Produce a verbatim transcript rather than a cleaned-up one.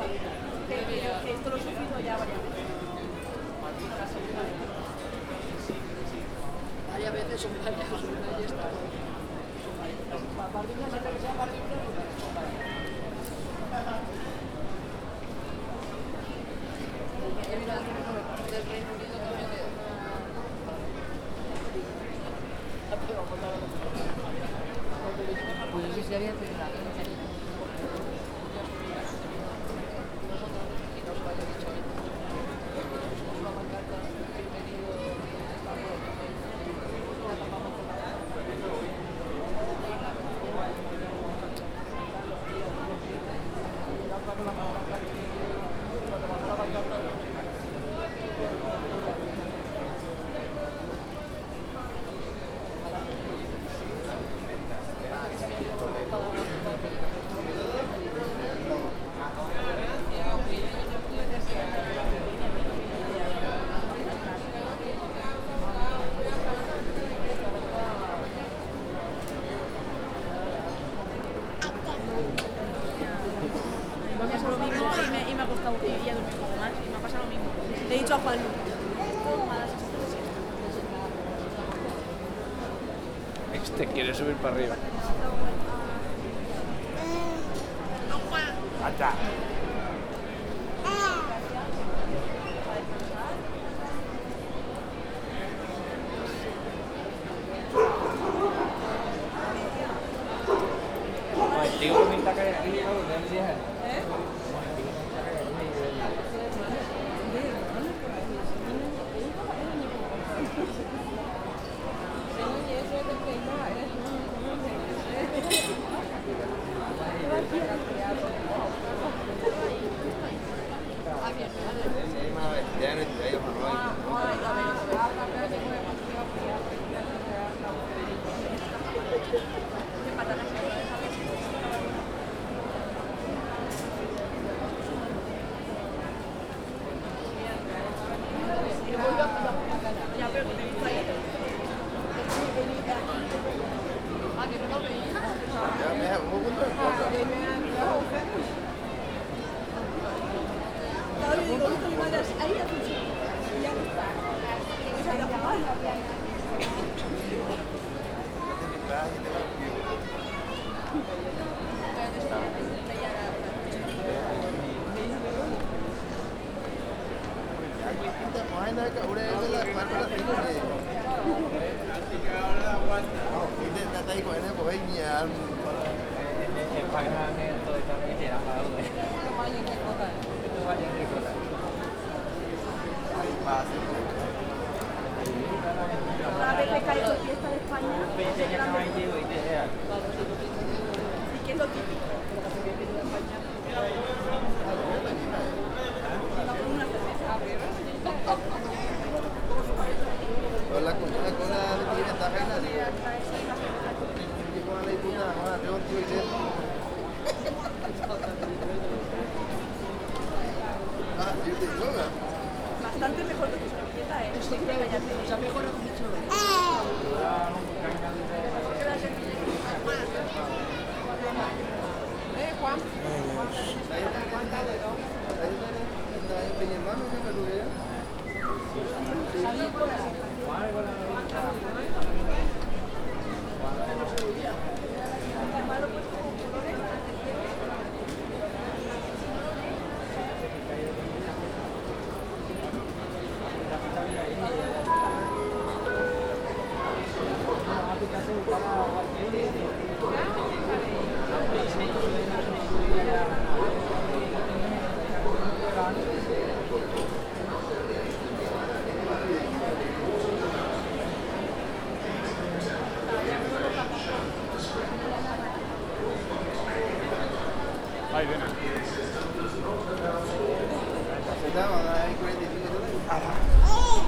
Que, que, que esto lo he sufrido ya varias veces. Varias veces son varias, una y esta. Del Reino Unido también le... Pues sí, sí había tenido la gente. Este quiere subir para arriba. ¡Ata! Digo, me está cayendo aquí, ¿no? ¿Eh? Bastante mejor que tu servilleta, ¿eh? Sí, que vaya bien. O sea, mejor lo que he dicho. ¿Eh, Juan? Ahí viene. Ah.